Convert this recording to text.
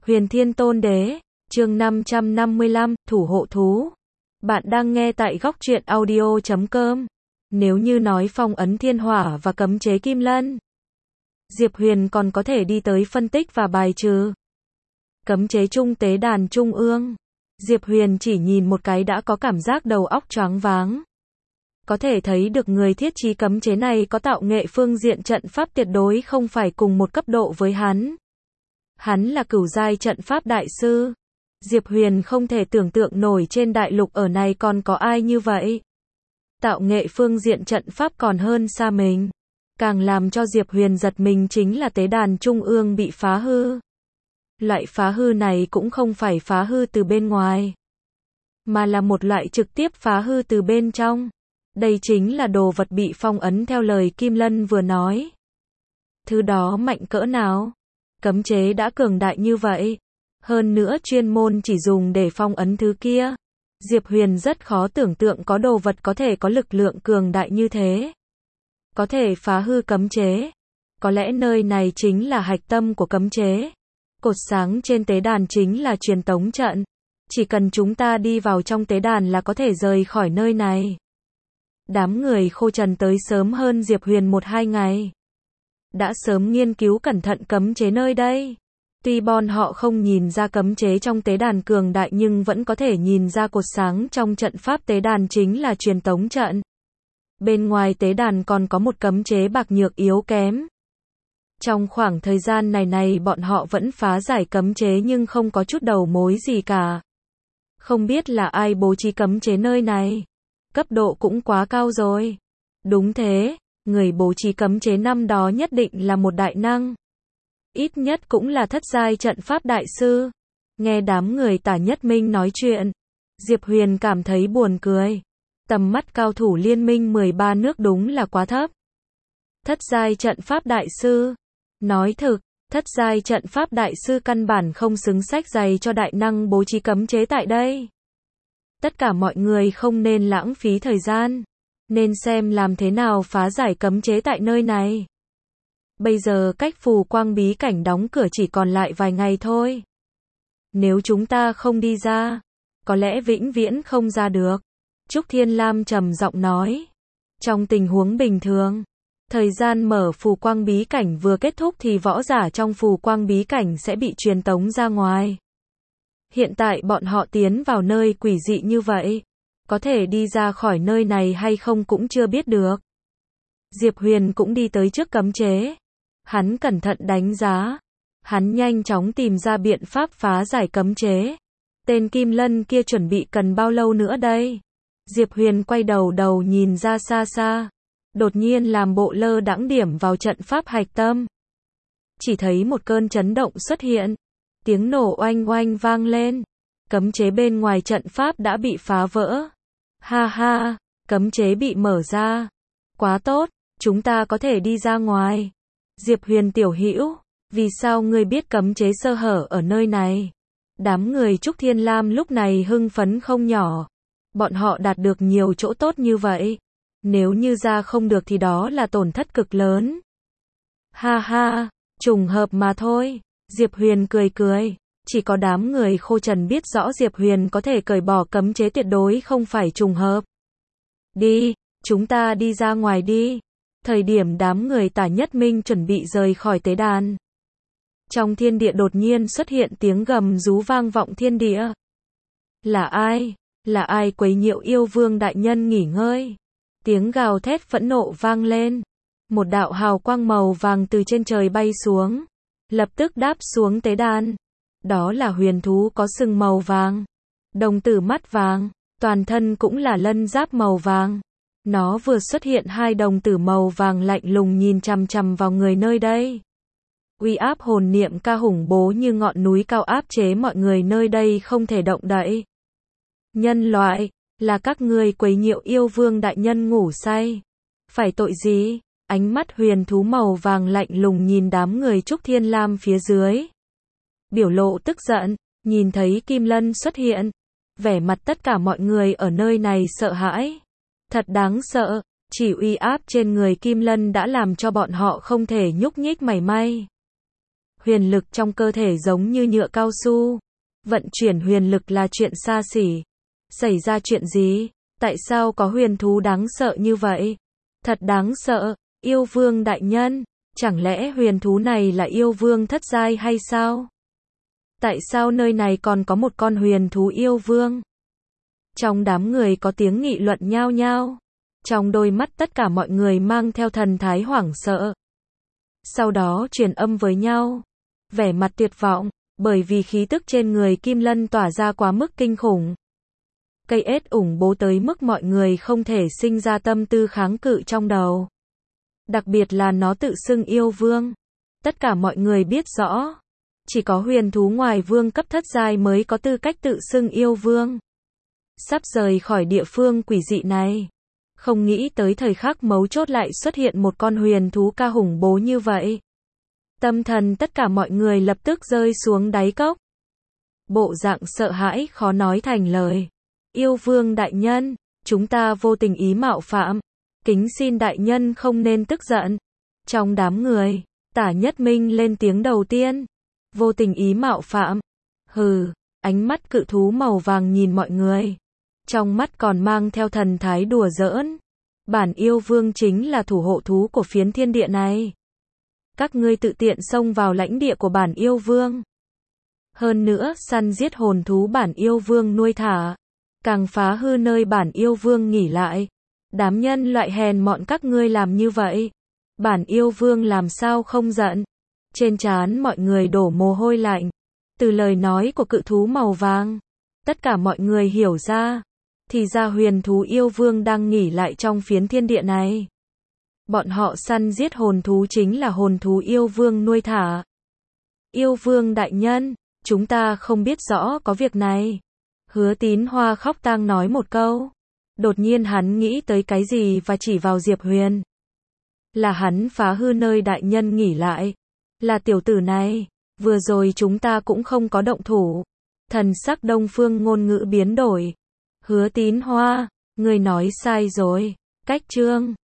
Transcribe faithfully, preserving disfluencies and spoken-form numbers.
Huyền Thiên Tôn Đế, chương năm trăm năm mươi lăm, Thủ hộ thú. Bạn đang nghe tại góc truyện audio chấm com. Nếu như nói phong ấn thiên hỏa và cấm chế kim lân, Diệp Huyền còn có thể đi tới phân tích và bài trừ. Cấm chế trung tế đàn trung ương, Diệp Huyền chỉ nhìn một cái đã có cảm giác đầu óc choáng váng. Có thể thấy được người thiết trí cấm chế này có tạo nghệ phương diện trận pháp tuyệt đối không phải cùng một cấp độ với hắn. Hắn là cửu giai trận pháp đại sư. Diệp Huyền không thể tưởng tượng nổi trên đại lục ở này còn có ai như vậy. Tạo nghệ phương diện trận pháp còn hơn xa mình. Càng làm cho Diệp Huyền giật mình chính là tế đàn trung ương bị phá hư. Loại phá hư này cũng không phải phá hư từ bên ngoài, mà là một loại trực tiếp phá hư từ bên trong. Đây chính là đồ vật bị phong ấn theo lời Kim Lân vừa nói. Thứ đó mạnh cỡ nào? Cấm chế đã cường đại như vậy. Hơn nữa chuyên môn chỉ dùng để phong ấn thứ kia. Diệp Huyền rất khó tưởng tượng có đồ vật có thể có lực lượng cường đại như thế. Có thể phá hư cấm chế. Có lẽ nơi này chính là hạch tâm của cấm chế. Cột sáng trên tế đàn chính là truyền tống trận. Chỉ cần chúng ta đi vào trong tế đàn là có thể rời khỏi nơi này. Đám người Khô Trần tới sớm hơn Diệp Huyền một hai ngày. Đã sớm nghiên cứu cẩn thận cấm chế nơi đây. Tuy bọn họ không nhìn ra cấm chế trong tế đàn cường đại nhưng vẫn có thể nhìn ra cột sáng trong trận pháp tế đàn chính là truyền tống trận. Bên ngoài tế đàn còn có một cấm chế bạc nhược yếu kém. Trong khoảng thời gian này này bọn họ vẫn phá giải cấm chế nhưng không có chút đầu mối gì cả. Không biết là ai bố trí cấm chế nơi này. Cấp độ cũng quá cao rồi. Đúng thế, người bố trí cấm chế năm đó nhất định là một đại năng. Ít nhất cũng là thất giai trận pháp đại sư. Nghe đám người Tả Nhất Minh nói chuyện, Diệp Huyền cảm thấy buồn cười. Tầm mắt cao thủ liên minh mười ba nước đúng là quá thấp. Thất giai trận pháp đại sư. Nói thực, thất giai trận pháp đại sư căn bản không xứng sách giày cho đại năng bố trí cấm chế tại đây. Tất cả mọi người không nên lãng phí thời gian. Nên xem làm thế nào phá giải cấm chế tại nơi này. Bây giờ cách phù quang bí cảnh đóng cửa chỉ còn lại vài ngày thôi. Nếu chúng ta không đi ra, có lẽ vĩnh viễn không ra được. Trúc Thiên Lam trầm giọng nói. Trong tình huống bình thường, thời gian mở phù quang bí cảnh vừa kết thúc thì võ giả trong phù quang bí cảnh sẽ bị truyền tống ra ngoài. Hiện tại bọn họ tiến vào nơi quỷ dị như vậy. Có thể đi ra khỏi nơi này hay không cũng chưa biết được. Diệp Huyền cũng đi tới trước cấm chế. Hắn cẩn thận đánh giá. Hắn nhanh chóng tìm ra biện pháp phá giải cấm chế. Tên Kim Lân kia chuẩn bị cần bao lâu nữa đây? Diệp Huyền quay đầu đầu nhìn ra xa xa. Đột nhiên làm bộ lơ đãng điểm vào trận pháp hạch tâm. Chỉ thấy một cơn chấn động xuất hiện. Tiếng nổ oanh oanh vang lên. Cấm chế bên ngoài trận pháp đã bị phá vỡ. Ha ha, cấm chế bị mở ra. Quá tốt, chúng ta có thể đi ra ngoài. Diệp Huyền tiểu hữu, vì sao ngươi biết cấm chế sơ hở ở nơi này? Đám người Trúc Thiên Lam lúc này hưng phấn không nhỏ. Bọn họ đạt được nhiều chỗ tốt như vậy. Nếu như ra không được thì đó là tổn thất cực lớn. Ha ha, trùng hợp mà thôi. Diệp Huyền cười cười. Chỉ có đám người Khô Trần biết rõ Diệp Huyền có thể cởi bỏ cấm chế tuyệt đối không phải trùng hợp. Đi, chúng ta đi ra ngoài đi. Thời điểm đám người Tả Nhất Minh chuẩn bị rời khỏi tế đàn. Trong thiên địa đột nhiên xuất hiện tiếng gầm rú vang vọng thiên địa. Là ai? Là ai quấy nhiễu yêu vương đại nhân nghỉ ngơi? Tiếng gào thét phẫn nộ vang lên. Một đạo hào quang màu vàng từ trên trời bay xuống. Lập tức đáp xuống tế đàn. Đó là huyền thú có sừng màu vàng. Đồng tử mắt vàng. Toàn thân cũng là lân giáp màu vàng. Nó vừa xuất hiện hai đồng tử màu vàng lạnh lùng nhìn chằm chằm vào người nơi đây. Uy áp hồn niệm ca hùng bố như ngọn núi cao áp chế mọi người nơi đây không thể động đậy. Nhân loại, là các ngươi quấy nhiễu yêu vương đại nhân ngủ say. Phải tội gì? Ánh mắt huyền thú màu vàng lạnh lùng nhìn đám người Trúc Thiên Lam phía dưới. Biểu lộ tức giận, nhìn thấy Kim Lân xuất hiện. Vẻ mặt tất cả mọi người ở nơi này sợ hãi. Thật đáng sợ, chỉ uy áp trên người Kim Lân đã làm cho bọn họ không thể nhúc nhích mảy may. Huyền lực trong cơ thể giống như nhựa cao su. Vận chuyển huyền lực là chuyện xa xỉ. Xảy ra chuyện gì? Tại sao có huyền thú đáng sợ như vậy? Thật đáng sợ, yêu vương đại nhân. Chẳng lẽ huyền thú này là yêu vương thất giai hay sao? Tại sao nơi này còn có một con huyền thú yêu vương? Trong đám người có tiếng nghị luận nhao nhao. Trong đôi mắt tất cả mọi người mang theo thần thái hoảng sợ. Sau đó truyền âm với nhau. Vẻ mặt tuyệt vọng, bởi vì khí tức trên người Kim Lân tỏa ra quá mức kinh khủng. Cây ết ủng bố tới mức mọi người không thể sinh ra tâm tư kháng cự trong đầu. Đặc biệt là nó tự xưng yêu vương. Tất cả mọi người biết rõ. Chỉ có huyền thú ngoài vương cấp thất giai mới có tư cách tự xưng yêu vương. Sắp rời khỏi địa phương quỷ dị này. Không nghĩ tới thời khắc mấu chốt lại xuất hiện một con huyền thú ca hùng bố như vậy. Tâm thần tất cả mọi người lập tức rơi xuống đáy cốc. Bộ dạng sợ hãi khó nói thành lời. Yêu vương đại nhân, chúng ta vô tình ý mạo phạm. Kính xin đại nhân không nên tức giận. Trong đám người, Tả Nhất Minh lên tiếng đầu tiên. Vô tình ý mạo phạm. Hừ, ánh mắt cự thú màu vàng nhìn mọi người. Trong mắt còn mang theo thần thái đùa giỡn. Bản yêu vương chính là thủ hộ thú của phiến thiên địa này. Các ngươi tự tiện xông vào lãnh địa của bản yêu vương. Hơn nữa săn giết hồn thú bản yêu vương nuôi thả. Càng phá hư nơi bản yêu vương nghỉ lại. Đám nhân loại hèn mọn các ngươi làm như vậy. Bản yêu vương làm sao không giận. Trên trán mọi người đổ mồ hôi lạnh. Từ lời nói của cự thú màu vàng, tất cả mọi người hiểu ra. Thì ra huyền thú yêu vương đang nghỉ lại trong phiến thiên địa này. Bọn họ săn giết hồn thú chính là hồn thú yêu vương nuôi thả. Yêu vương đại nhân, chúng ta không biết rõ có việc này. Hứa Tín Hoa khóc tang nói một câu. Đột nhiên hắn nghĩ tới cái gì và chỉ vào Diệp Huyền. Là hắn phá hư nơi đại nhân nghỉ lại. Là tiểu tử này. Vừa rồi chúng ta cũng không có động thủ. Thần sắc Đông Phương Ngôn Ngữ biến đổi. Hứa Tín Hoa, ngươi nói sai rồi. Cách chương